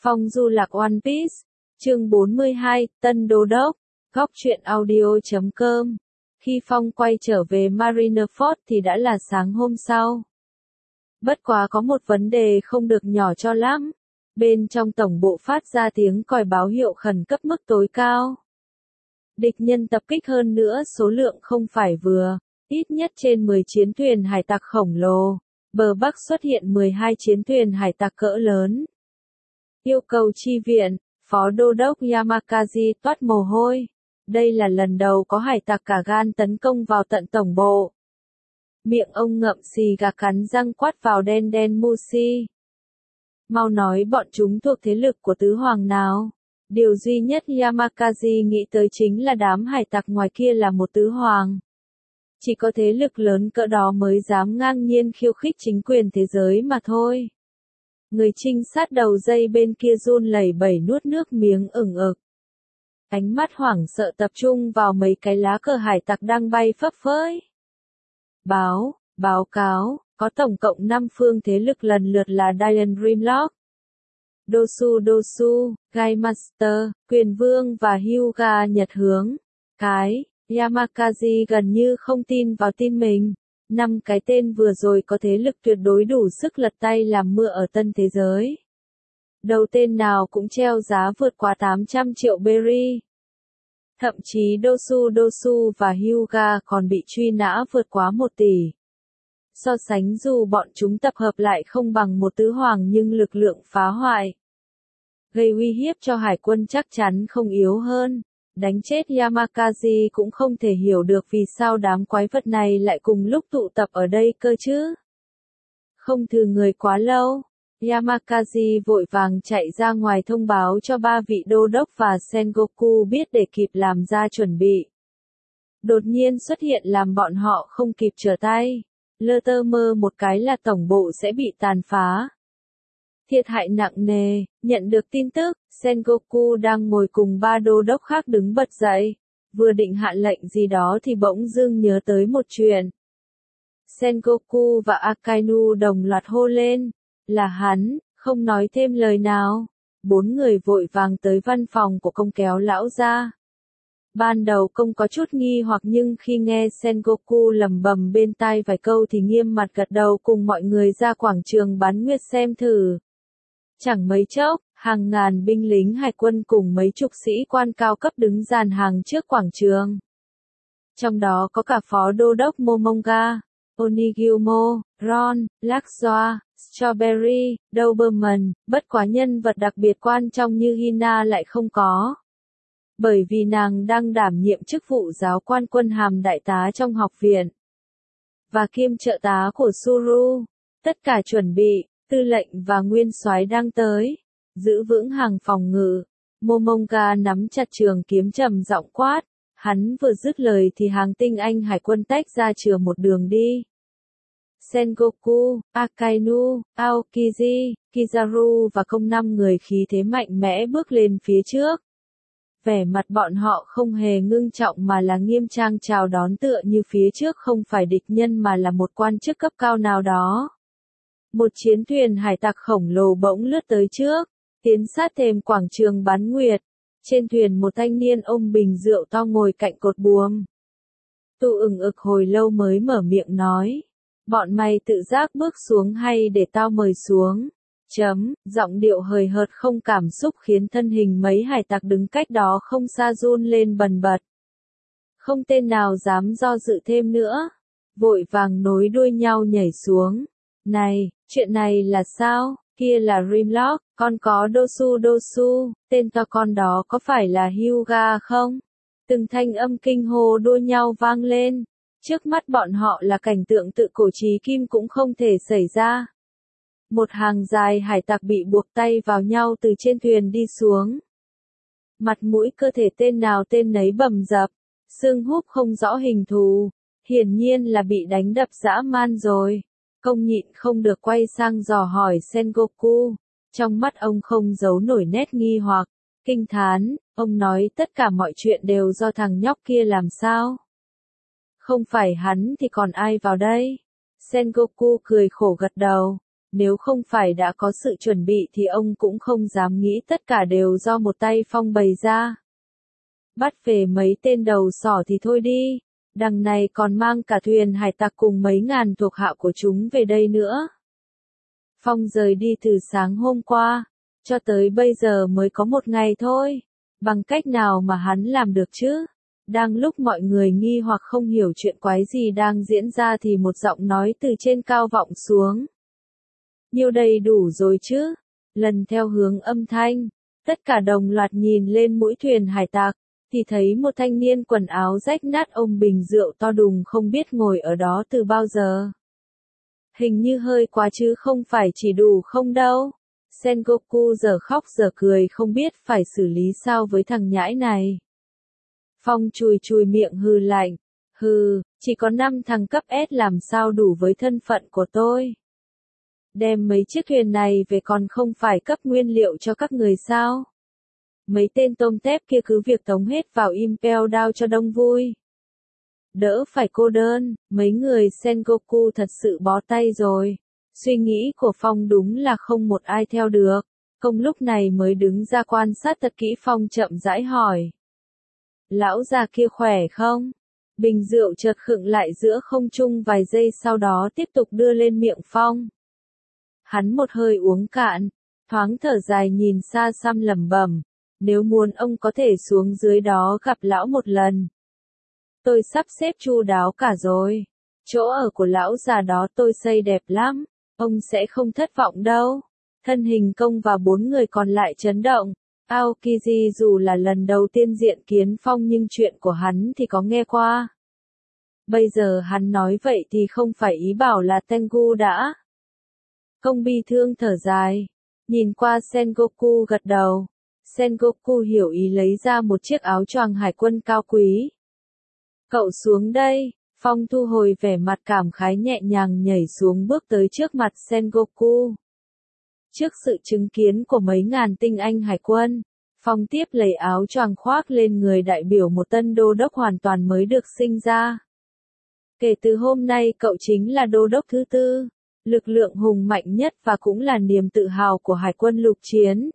Phong du lạc One Piece, chương 42, Tân Đô Đốc, góc truyện audio.com. Khi Phong quay trở về Marineford thì đã là sáng hôm sau. Bất quá có một vấn đề không được nhỏ cho lắm. Bên trong tổng bộ phát ra tiếng còi báo hiệu khẩn cấp mức tối cao. Địch nhân tập kích hơn nữa số lượng không phải vừa, ít nhất trên 10 chiến thuyền hải tặc khổng lồ. Bờ Bắc xuất hiện 12 chiến thuyền hải tặc cỡ lớn. Yêu cầu chi viện, Phó Đô đốc Yamakazi toát mồ hôi. Đây là lần đầu có hải tặc cả gan tấn công vào tận tổng bộ. Miệng ông ngậm xì gà cắn răng quát vào Đen Đen Mushi. Mau nói bọn chúng thuộc thế lực của tứ hoàng nào. Điều duy nhất Yamakazi nghĩ tới chính là đám hải tặc ngoài kia là một tứ hoàng. Chỉ có thế lực lớn cỡ đó mới dám ngang nhiên khiêu khích chính quyền thế giới mà thôi. Người trinh sát đầu dây bên kia run lẩy bẩy nuốt nước miếng ửng ực. Ánh mắt hoảng sợ tập trung vào mấy cái lá cờ hải tặc đang bay phấp phới. Báo cáo, có tổng cộng 5 phương thế lực lần lượt là Diane Grimlock, Dosu, Guy Master, Quyền Vương và Hyuga Nhật Hướng. Yamakazi gần như không tin vào tin mình. 5 cái tên vừa rồi có thế lực tuyệt đối đủ sức lật tay làm mưa ở tân thế giới. Đầu tên nào cũng treo giá vượt quá 800 triệu berry. Thậm chí Dosu và Hyuga còn bị truy nã vượt quá 1 tỷ. So sánh dù bọn chúng tập hợp lại không bằng một tứ hoàng nhưng lực lượng phá hoại, gây uy hiếp cho hải quân chắc chắn không yếu hơn. Đánh chết Yamakazi cũng không thể hiểu được vì sao đám quái vật này lại cùng lúc tụ tập ở đây cơ chứ. Không thử người quá lâu, Yamakazi vội vàng chạy ra ngoài thông báo cho 3 vị đô đốc và Sengoku biết để kịp làm ra chuẩn bị. Đột nhiên xuất hiện làm bọn họ không kịp trở tay. Lơ tơ mơ một cái là tổng bộ sẽ bị tàn phá. Thiệt hại nặng nề, nhận được tin tức, Sengoku đang ngồi cùng 3 đô đốc khác đứng bật dậy. Vừa định hạ lệnh gì đó thì bỗng dưng nhớ tới một chuyện. Sengoku và Akainu đồng loạt hô lên. Là hắn, không nói thêm lời nào. 4 người vội vàng tới văn phòng của công kéo lão ra. Ban đầu công có chút nghi hoặc nhưng khi nghe Sengoku lẩm bẩm bên tai vài câu thì nghiêm mặt gật đầu cùng mọi người ra quảng trường bán nguyệt xem thử. Chẳng mấy chốc, hàng ngàn binh lính hải quân cùng mấy chục sĩ quan cao cấp đứng dàn hàng trước quảng trường. Trong đó có cả Phó Đô đốc Momonga, Onigilmo, Ron, Lockjaw, Strawberry, Doberman, bất quá nhân vật đặc biệt quan trọng như Hina lại không có. Bởi vì nàng đang đảm nhiệm chức vụ giáo quan quân hàm đại tá trong học viện. Và kiêm trợ tá của Suru. Tất cả chuẩn bị, tư lệnh và nguyên soái đang tới. Giữ vững hàng phòng ngự. Momonga nắm chặt trường kiếm trầm giọng quát. Hắn vừa dứt lời thì hàng tinh anh hải quân tách ra chừa một đường đi. Sengoku, Akainu, Aokiji, Kizaru và công 5 người khí thế mạnh mẽ bước lên phía trước. Vẻ mặt bọn họ không hề ngưng trọng mà là nghiêm trang chào đón tựa như phía trước không phải địch nhân mà là một quan chức cấp cao nào đó. Một chiến thuyền hải tặc khổng lồ bỗng lướt tới trước, tiến sát thềm quảng trường bán nguyệt. Trên thuyền một thanh niên ôm bình rượu to ngồi cạnh cột buồm. Tu ửng ực hồi lâu mới mở miệng nói. Bọn mày tự giác bước xuống hay để tao mời xuống? Giọng điệu hời hợt không cảm xúc khiến thân hình mấy hải tặc đứng cách đó không xa run lên bần bật. Không tên nào dám do dự thêm nữa. Vội vàng nối đuôi nhau nhảy xuống. Này, chuyện này là sao? Kia là Grimlock, con có Dosu, tên to con đó có phải là Hyuga không? Từng thanh âm kinh hô đua nhau vang lên. Trước mắt bọn họ là cảnh tượng tự cổ chí kim cũng không thể xảy ra. Một hàng dài hải tặc bị buộc tay vào nhau từ trên thuyền đi xuống. Mặt mũi cơ thể tên nào tên nấy bầm dập, xương húp không rõ hình thù, hiển nhiên là bị đánh đập dã man rồi. Công nhịn không được quay sang dò hỏi Sengoku, trong mắt ông không giấu nổi nét nghi hoặc, kinh thán, ông nói tất cả mọi chuyện đều do thằng nhóc kia làm sao? Không phải hắn thì còn ai vào đây? Sengoku cười khổ gật đầu. Nếu không phải đã có sự chuẩn bị thì ông cũng không dám nghĩ tất cả đều do một tay Phong bày ra. Bắt về mấy tên đầu sỏ thì thôi đi, đằng này còn mang cả thuyền hải tặc cùng mấy ngàn thuộc hạ của chúng về đây nữa. Phong rời đi từ sáng hôm qua, cho tới bây giờ mới có một ngày thôi. Bằng cách nào mà hắn làm được chứ? Đang lúc mọi người nghi hoặc không hiểu chuyện quái gì đang diễn ra thì một giọng nói từ trên cao vọng xuống. Nhiêu đầy đủ rồi chứ? Lần theo hướng âm thanh, tất cả đồng loạt nhìn lên mũi thuyền hải tặc, thì thấy một thanh niên quần áo rách nát ôm bình rượu to đùng không biết ngồi ở đó từ bao giờ. Hình như hơi quá chứ không phải chỉ đủ không đâu. Sengoku giờ khóc giờ cười không biết phải xử lý sao với thằng nhãi này. Phong chùi chùi miệng hừ lạnh. Hừ, chỉ có 5 thằng cấp S làm sao đủ với thân phận của tôi. Đem mấy chiếc thuyền này về còn không phải cấp nguyên liệu cho các người sao. Mấy tên tôm tép kia cứ việc tống hết vào Impel Down cho đông vui. Đỡ phải cô đơn, mấy người Sengoku thật sự bó tay rồi. Suy nghĩ của Phong đúng là không một ai theo được. Công lúc này mới đứng ra quan sát thật kỹ. Phong chậm rãi hỏi. Lão già kia khỏe không? Bình rượu chợt khựng lại giữa không trung vài giây sau đó tiếp tục đưa lên miệng Phong. Hắn một hơi uống cạn, thoáng thở dài nhìn xa xăm lẩm bẩm. Nếu muốn ông có thể xuống dưới đó gặp lão một lần. Tôi sắp xếp chu đáo cả rồi. Chỗ ở của lão già đó tôi xây đẹp lắm. Ông sẽ không thất vọng đâu. Thân hình Công và 4 người còn lại chấn động. Aokiji dù là lần đầu tiên diện kiến Phong nhưng chuyện của hắn thì có nghe qua. Bây giờ hắn nói vậy thì không phải ý bảo là Tengu đã. Công bi thương thở dài. Nhìn qua Sengoku gật đầu. Sengoku hiểu ý lấy ra một chiếc áo choàng hải quân cao quý. Cậu xuống đây. Phong thu hồi vẻ mặt cảm khái nhẹ nhàng nhảy xuống bước tới trước mặt Sengoku. Trước sự chứng kiến của mấy ngàn tinh anh hải quân, Phong tiếp lấy áo choàng khoác lên người đại biểu một tân đô đốc hoàn toàn mới được sinh ra. Kể từ hôm nay cậu chính là đô đốc thứ 4, lực lượng hùng mạnh nhất và cũng là niềm tự hào của hải quân lục chiến.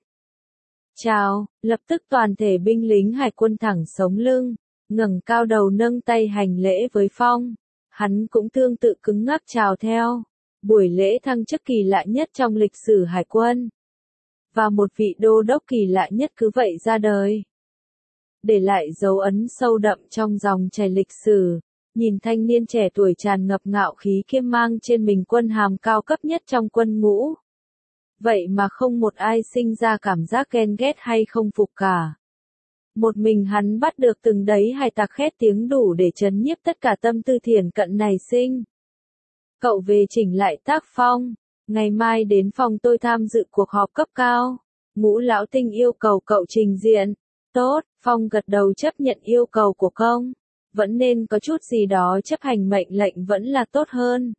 Chào, lập tức toàn thể binh lính hải quân thẳng sống lưng, ngẩng cao đầu nâng tay hành lễ với Phong. Hắn cũng tương tự cứng ngắc chào theo. Buổi lễ thăng chức kỳ lạ nhất trong lịch sử hải quân. Và một vị đô đốc kỳ lạ nhất cứ vậy ra đời. Để lại dấu ấn sâu đậm trong dòng chảy lịch sử. Nhìn thanh niên trẻ tuổi tràn ngập ngạo khí kiêm mang trên mình quân hàm cao cấp nhất trong quân ngũ. Vậy mà không một ai sinh ra cảm giác ghen ghét hay không phục cả. Một mình hắn bắt được từng đấy hải tặc khét tiếng đủ để trấn nhiếp tất cả tâm tư thiển cận nảy sinh. Cậu về chỉnh lại tác phong. Ngày mai đến phòng tôi tham dự cuộc họp cấp cao. Ngũ lão tinh yêu cầu cậu trình diện. Tốt, Phong gật đầu chấp nhận yêu cầu của Công. Vẫn nên có chút gì đó chấp hành mệnh lệnh vẫn là tốt hơn.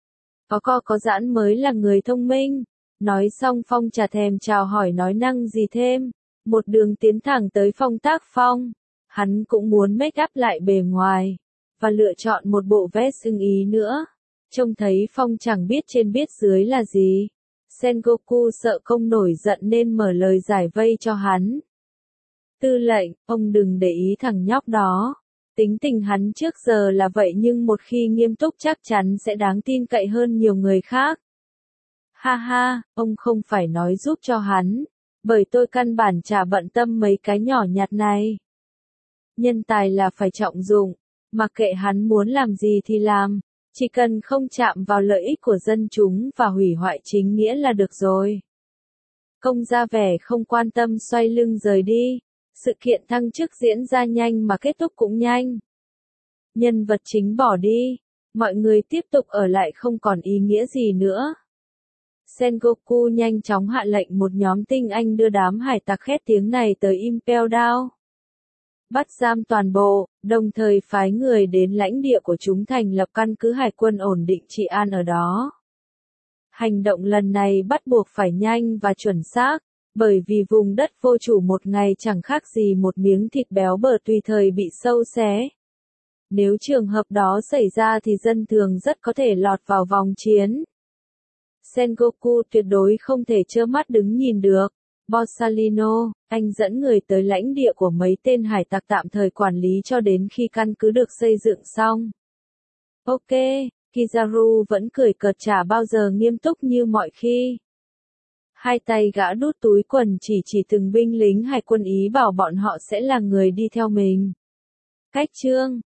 Có giãn mới là người thông minh. Nói xong Phong chả thèm chào hỏi nói năng gì thêm. Một đường tiến thẳng tới phòng tác phong. Hắn cũng muốn make up lại bề ngoài. Và lựa chọn một bộ vest ưng ý nữa. Trông thấy Phong chẳng biết trên biết dưới là gì. Sengoku sợ Công nổi giận nên mở lời giải vây cho hắn. Tư lệnh, ông đừng để ý thằng nhóc đó. Tính tình hắn trước giờ là vậy nhưng một khi nghiêm túc chắc chắn sẽ đáng tin cậy hơn nhiều người khác. Ha ha, ông không phải nói giúp cho hắn. Bởi tôi căn bản chả bận tâm mấy cái nhỏ nhặt này. Nhân tài là phải trọng dụng. Mặc kệ hắn muốn làm gì thì làm. Chỉ cần không chạm vào lợi ích của dân chúng và hủy hoại chính nghĩa là được rồi. Công ra vẻ không quan tâm xoay lưng rời đi. Sự kiện thăng chức diễn ra nhanh mà kết thúc cũng nhanh. Nhân vật chính bỏ đi. Mọi người tiếp tục ở lại không còn ý nghĩa gì nữa. Sengoku nhanh chóng hạ lệnh một nhóm tinh anh đưa đám hải tặc khét tiếng này tới Impel Down. Bắt giam toàn bộ, đồng thời phái người đến lãnh địa của chúng thành lập căn cứ hải quân ổn định trị an ở đó. Hành động lần này bắt buộc phải nhanh và chuẩn xác, bởi vì vùng đất vô chủ một ngày chẳng khác gì một miếng thịt béo bở tùy thời bị sâu xé. Nếu trường hợp đó xảy ra thì dân thường rất có thể lọt vào vòng chiến. Sengoku tuyệt đối không thể trơ mắt đứng nhìn được. Borsalino, anh dẫn người tới lãnh địa của mấy tên hải tặc tạm thời quản lý cho đến khi căn cứ được xây dựng xong. Ok, Kizaru vẫn cười cợt chả bao giờ nghiêm túc như mọi khi. Hai tay gã đút túi quần chỉ từng binh lính hải quân ý bảo bọn họ sẽ là người đi theo mình. Cách chương